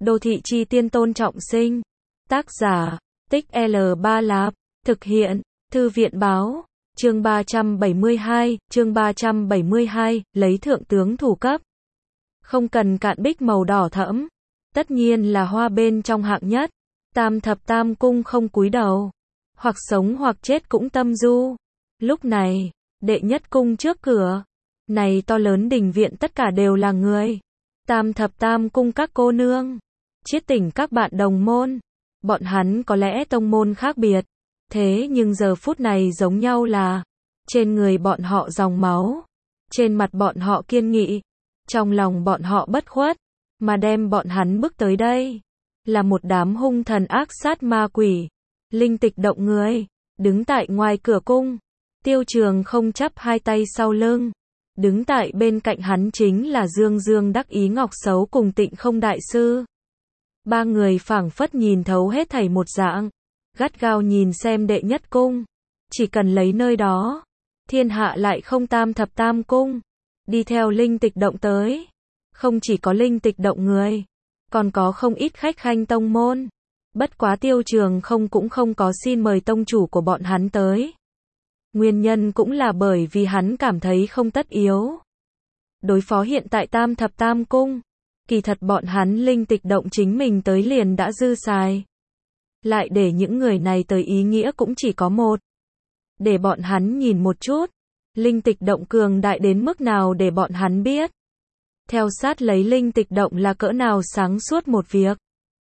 Đô thị chi tiên Tôn Trọng Sinh. Tác giả, Tích L3 Lạp. Thực hiện, Thư viện báo. Chương 372, lấy thượng tướng thủ cấp. Không cần cạn bích màu đỏ thẫm. Tất nhiên là hoa bên trong hạng nhất. Tam thập tam cung không cúi đầu. Hoặc sống hoặc chết cũng tâm du. Lúc này, đệ nhất cung trước cửa. Này to lớn đình viện tất cả đều là người. Tam thập tam cung các cô nương. Chiết tỉnh các bạn đồng môn. Bọn hắn có lẽ tông môn khác biệt. Thế nhưng giờ phút này giống nhau là. Trên người bọn họ dòng máu. Trên mặt bọn họ kiên nghị. Trong lòng bọn họ bất khuất. Mà đem bọn hắn bước tới đây. Là một đám hung thần ác sát ma quỷ. Linh tịch động người. Đứng tại ngoài cửa cung. Tiêu Trường không chắp hai tay sau lưng. Đứng tại bên cạnh hắn chính là Dương Dương đắc ý Ngọc Xấu cùng Tịnh Không đại sư. Ba người phảng phất nhìn thấu hết thảy một dạng. Gắt gao nhìn xem đệ nhất cung. Chỉ cần lấy nơi đó. Thiên hạ lại không tam thập tam cung. Đi theo linh tịch động tới. Không chỉ có linh tịch động người. Còn có không ít khách khanh tông môn. Bất quá Tiêu Trường không cũng không có xin mời tông chủ của bọn hắn tới. Nguyên nhân cũng là bởi vì hắn cảm thấy không tất yếu. Đối phó hiện tại tam thập tam cung. Kỳ thật bọn hắn linh tịch động chính mình tới liền đã dư xài. Lại để những người này tới ý nghĩa cũng chỉ có một. Để bọn hắn nhìn một chút. Linh tịch động cường đại đến mức nào để bọn hắn biết. Theo sát lấy linh tịch động là cỡ nào sáng suốt một việc.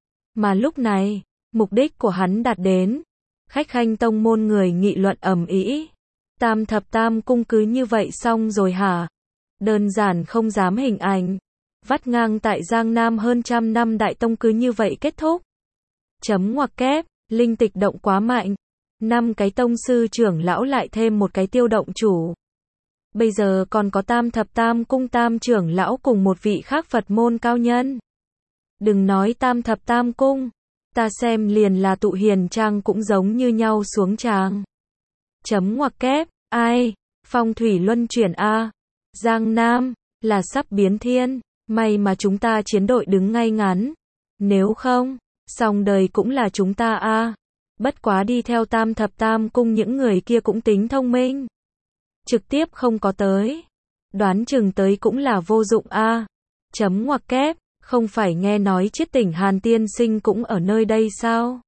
Mà lúc này, mục đích của hắn đạt đến. Khách khanh tông môn người nghị luận ầm ĩ. Tam thập tam cung cứ như vậy xong rồi hả? Đơn giản không dám hình ảnh. Vắt ngang tại Giang Nam hơn trăm năm đại tông cứ như vậy kết thúc. Chấm ngoặc kép, linh tịch động quá mạnh. 5 cái tông sư trưởng lão lại thêm một cái tiêu động chủ. Bây giờ còn có tam thập tam cung tam trưởng lão cùng một vị khác Phật môn cao nhân. Đừng nói tam thập tam cung. Ta xem liền là tụ hiền trang cũng giống như nhau xuống tràng. Chấm ngoặc kép, ai? Phong thủy luân chuyển A. Giang Nam, là sắp biến thiên. May mà chúng ta chiến đội đứng ngay ngắn. Nếu không, xong đời cũng là chúng ta A. Bất quá đi theo tam thập tam cung những người kia cũng tính thông minh. Trực tiếp không có tới. Đoán chừng tới cũng là vô dụng A. Chấm ngoặc kép, không phải nghe nói Chiết Tỉnh Hàn tiên sinh cũng ở nơi đây sao?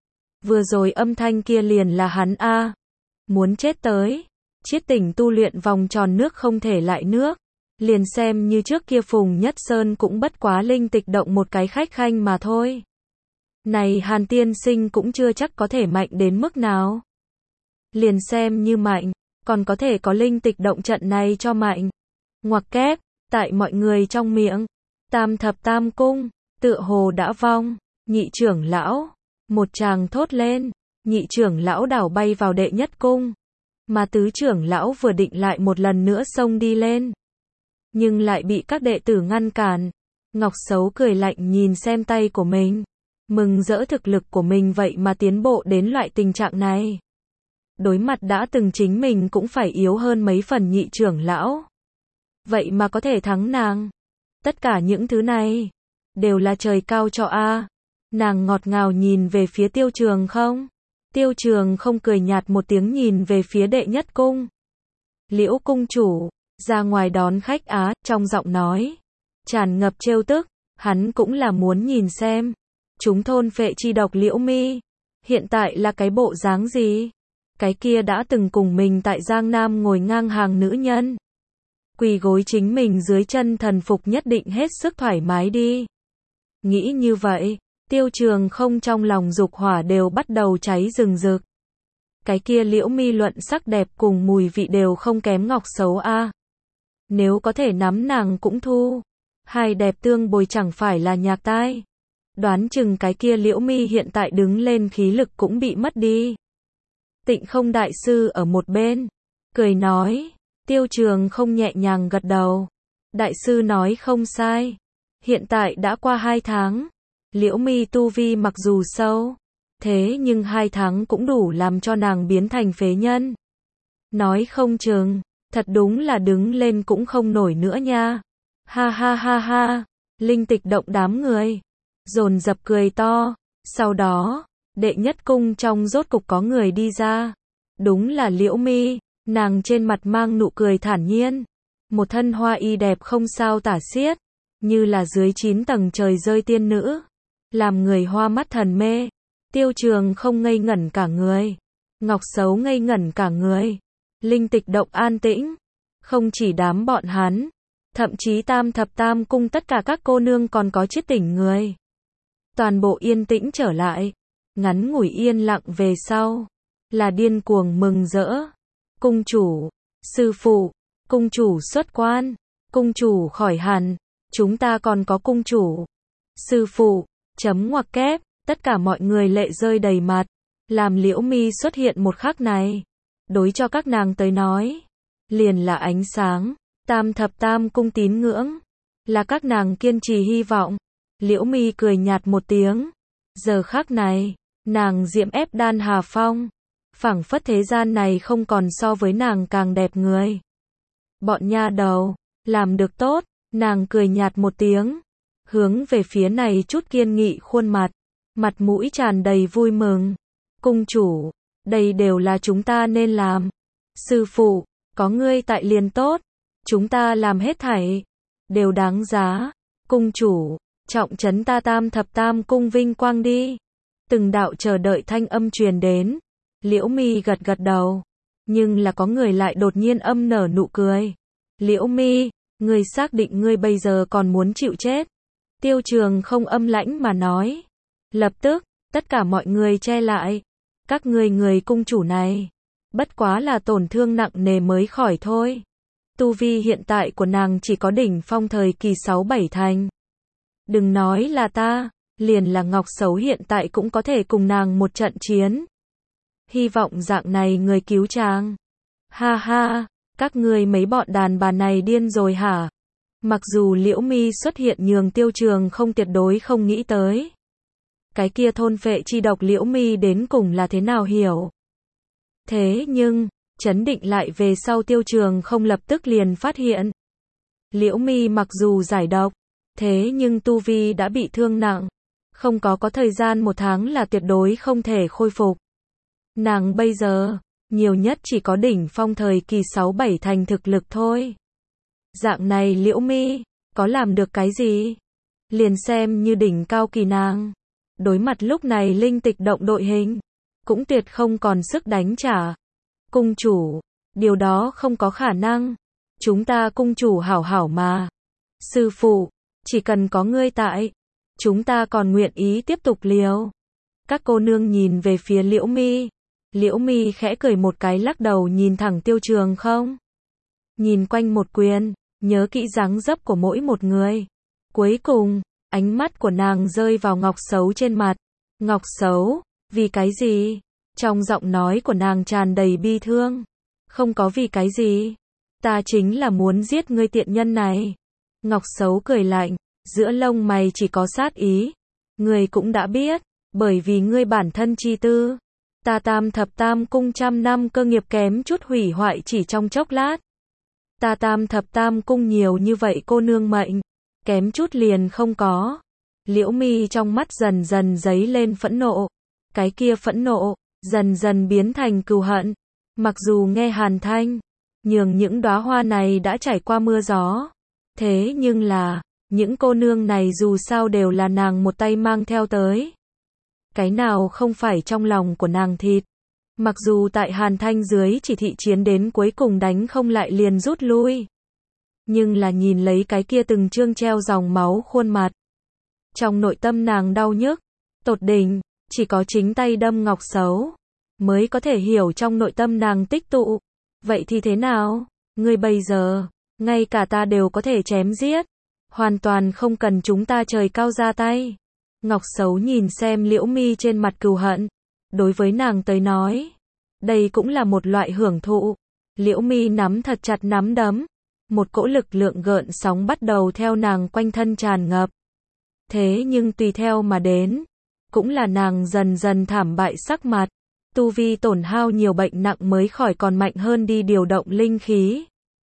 Vừa rồi âm thanh kia liền là hắn A. Muốn chết tới. Chiết Tỉnh tu luyện vòng tròn nước không thể lại nước. Liền xem như trước kia Phùng Nhất Sơn cũng bất quá linh tịch động một cái khách khanh mà thôi. Này Hàn tiên sinh cũng chưa chắc có thể mạnh đến mức nào. Liền xem như mạnh, còn có thể có linh tịch động trận này cho mạnh. Ngoặc kép, tại mọi người trong miệng. Tam thập tam cung, tựa hồ đã vong. Nhị trưởng lão, một tràng thốt lên. Nhị trưởng lão đảo bay vào đệ nhất cung. Mà tứ trưởng lão vừa định lại một lần nữa xông đi lên. Nhưng lại bị các đệ tử ngăn cản. Ngọc Xấu cười lạnh nhìn xem tay của mình. Mừng rỡ thực lực của mình vậy mà tiến bộ đến loại tình trạng này. Đối mặt đã từng chính mình cũng phải yếu hơn mấy phần nhị trưởng lão. Vậy mà có thể thắng nàng. Tất cả những thứ này, đều là trời cao cho A. Nàng ngọt ngào nhìn về phía Tiêu Trường không. Tiêu Trường không cười nhạt một tiếng nhìn về phía đệ nhất cung. Liễu cung chủ, ra ngoài đón khách Á, trong giọng nói. Tràn ngập trêu tức, hắn cũng là muốn nhìn xem. Chúng thôn phệ chi độc Liễu Mi. Hiện tại là cái bộ dáng gì? Cái kia đã từng cùng mình tại Giang Nam ngồi ngang hàng nữ nhân. Quỳ gối chính mình dưới chân thần phục nhất định hết sức thoải mái đi. Nghĩ như vậy, Tiêu Trường không trong lòng dục hỏa đều bắt đầu cháy rừng rực. Cái kia Liễu Mi luận sắc đẹp cùng mùi vị đều không kém Ngọc Xấu A. Nếu có thể nắm nàng cũng thu. Hai đẹp tương bồi chẳng phải là nhạc tai. Đoán chừng cái kia Liễu Mi hiện tại đứng lên khí lực cũng bị mất đi. Tịnh Không đại sư ở một bên, cười nói. Tiêu Trường không nhẹ nhàng gật đầu. Đại sư nói không sai. Hiện tại đã qua 2 tháng. Liễu Mi tu vi mặc dù sâu. Thế nhưng 2 tháng cũng đủ làm cho nàng biến thành phế nhân. Nói không chừng, thật đúng là đứng lên cũng không nổi nữa nha. Ha ha ha ha. Linh tịch động đám người. dồn dập cười to. Sau đó, đệ nhất cung trong rốt cục có người đi ra. Đúng là Liễu Mi, nàng trên mặt mang nụ cười thản nhiên. Một thân hoa y đẹp không sao tả xiết, như là dưới 9 tầng trời rơi tiên nữ, làm người hoa mắt thần mê. Tiêu Trường không ngây ngẩn cả người, Ngọc Sấu ngây ngẩn cả người. Linh Tịch động an tĩnh, không chỉ đám bọn hắn, thậm chí Tam Thập Tam cung tất cả các cô nương còn có chiết tỉnh người. Toàn bộ yên tĩnh trở lại, ngắn ngủi yên lặng về sau, là điên cuồng mừng rỡ. Cung chủ, sư phụ, cung chủ xuất quan, cung chủ khỏi hẳn, chúng ta còn có cung chủ. Sư phụ, chấm ngoặc kép, tất cả mọi người lệ rơi đầy mặt, làm Liễu Mi xuất hiện một khắc này. Đối cho các nàng tới nói, liền là ánh sáng, Tam Thập Tam cung tín ngưỡng, là các nàng kiên trì hy vọng. Liễu Mi cười nhạt một tiếng, giờ khắc này, nàng diễm ép đan hà phong, phảng phất thế gian này không còn so với nàng càng đẹp người. Bọn nha đầu, làm được tốt, nàng cười nhạt một tiếng, hướng về phía này chút kiên nghị khuôn mặt, mặt mũi tràn đầy vui mừng. Cung chủ, đây đều là chúng ta nên làm. Sư phụ, có ngươi tại liền tốt, chúng ta làm hết thảy, đều đáng giá. Cung chủ, trọng trấn ta Tam Thập Tam cung vinh quang đi. Từng đạo chờ đợi thanh âm truyền đến. Liễu Mi gật gật đầu, nhưng là có người lại đột nhiên âm nở nụ cười. Liễu Mi, ngươi xác định ngươi bây giờ còn muốn chịu chết? Tiêu Trường không âm lãnh mà nói. Lập tức, tất cả mọi người che lại. Các ngươi người cung chủ này, bất quá là tổn thương nặng nề mới khỏi thôi. Tu vi hiện tại của nàng chỉ có đỉnh phong thời kỳ 6-7 thành. Đừng nói là ta, liền là Ngọc Sấu hiện tại cũng có thể cùng nàng một trận chiến. Hy vọng dạng này người cứu chàng. Ha ha, các ngươi mấy bọn đàn bà này điên rồi hả? Mặc dù Liễu Mi xuất hiện nhường Tiêu Trường không tuyệt đối không nghĩ tới. Cái kia thôn phệ chi độc Liễu Mi đến cùng là thế nào hiểu. Thế nhưng, chấn định lại về sau Tiêu Trường không lập tức liền phát hiện. Liễu Mi mặc dù giải độc, thế nhưng tu vi đã bị thương nặng. Không có thời gian 1 tháng là tuyệt đối không thể khôi phục. Nàng bây giờ, nhiều nhất chỉ có đỉnh phong thời kỳ 6-7 thành thực lực thôi. Dạng này Liễu Mi, có làm được cái gì? Liền xem như đỉnh cao kỳ nàng. Đối mặt lúc này Linh Tịch động đội hình, cũng tuyệt không còn sức đánh trả. Cung chủ, điều đó không có khả năng. Chúng ta cung chủ hảo hảo mà. Sư phụ, chỉ cần có ngươi tại, chúng ta còn nguyện ý tiếp tục liều. Các cô nương nhìn về phía Liễu Mi. Liễu Mi khẽ cười một cái lắc đầu nhìn thẳng Tiêu Trường không. Nhìn quanh một quyền, nhớ kỹ dáng dấp của mỗi một người. Cuối cùng, ánh mắt của nàng rơi vào Ngọc Sấu trên mặt. Ngọc Sấu, vì cái gì? Trong giọng nói của nàng tràn đầy bi thương. Không có vì cái gì. Ta chính là muốn giết ngươi tiện nhân này. Ngọc Sấu cười lạnh, giữa lông mày chỉ có sát ý. Ngươi cũng đã biết, bởi vì ngươi bản thân chi tư. Ta Tam Thập Tam cung trăm năm cơ nghiệp kém chút hủy hoại chỉ trong chốc lát. Ta Tam Thập Tam cung nhiều như vậy cô nương mệnh, kém chút liền không có. Liễu Mi trong mắt dần dần dấy lên phẫn nộ. Cái kia phẫn nộ, dần dần biến thành cừu hận. Mặc dù nghe hàn thanh, nhường những đóa hoa này đã trải qua mưa gió. Thế nhưng là, những cô nương này dù sao đều là nàng một tay mang theo tới. Cái nào không phải trong lòng của nàng thịt. Mặc dù tại hàn thanh dưới chỉ thị chiến đến cuối cùng đánh không lại liền rút lui. Nhưng là nhìn lấy cái kia từng chương treo dòng máu khuôn mặt. Trong nội tâm nàng đau nhức, tột đỉnh, chỉ có chính tay đâm Ngọc Sấu, mới có thể hiểu trong nội tâm nàng tích tụ. Vậy thì thế nào? Ngươi bây giờ, ngay cả ta đều có thể chém giết. Hoàn toàn không cần chúng ta trời cao ra tay. Ngọc Sấu nhìn xem Liễu Mi trên mặt cừu hận. Đối với nàng tới nói, đây cũng là một loại hưởng thụ. Liễu Mi nắm thật chặt nắm đấm. Một cỗ lực lượng gợn sóng bắt đầu theo nàng quanh thân tràn ngập. Thế nhưng tùy theo mà đến, cũng là nàng dần dần thảm bại sắc mặt. Tu vi tổn hao nhiều bệnh nặng mới khỏi còn mạnh hơn đi điều động linh khí.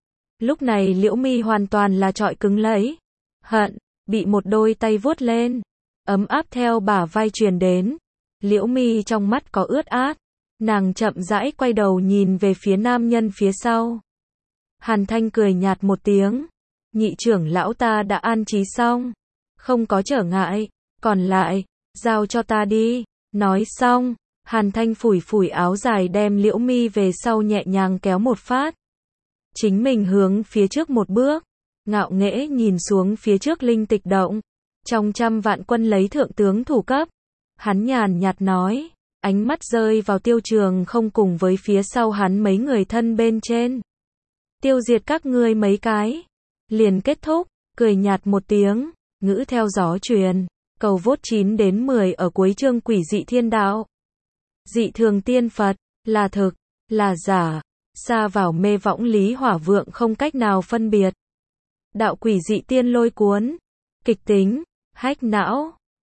Lúc này Liễu Mi hoàn toàn là trọi cứng lấy. Hận, bị một đôi tay vuốt lên. ấm áp theo bả vai truyền đến. Liễu Mi trong mắt có ướt át, nàng chậm rãi quay đầu nhìn về phía nam nhân phía sau. Hàn Thanh cười nhạt một tiếng, nhị trưởng lão ta đã an trí xong, không có trở ngại, còn lại, giao cho ta đi. Nói xong, Hàn Thanh phủi phủi áo dài đem Liễu Mi về sau nhẹ nhàng kéo một phát. Chính mình hướng phía trước một bước, ngạo nghễ nhìn xuống phía trước linh tịch động. Trong trăm vạn quân lấy thượng tướng thủ cấp, hắn nhàn nhạt nói, ánh mắt rơi vào Tiêu Trường không cùng với phía sau hắn mấy người thân bên trên. Tiêu diệt các ngươi mấy cái, liền kết thúc, cười nhạt một tiếng, ngữ theo gió truyền, cầu vốt 9 đến 10 ở cuối chương Quỷ dị thiên đạo. Dị thường tiên Phật, là thực, là giả, xa vào mê võng lý hỏa vượng không cách nào phân biệt. Đạo quỷ dị tiên lôi cuốn, kịch tính, hách não.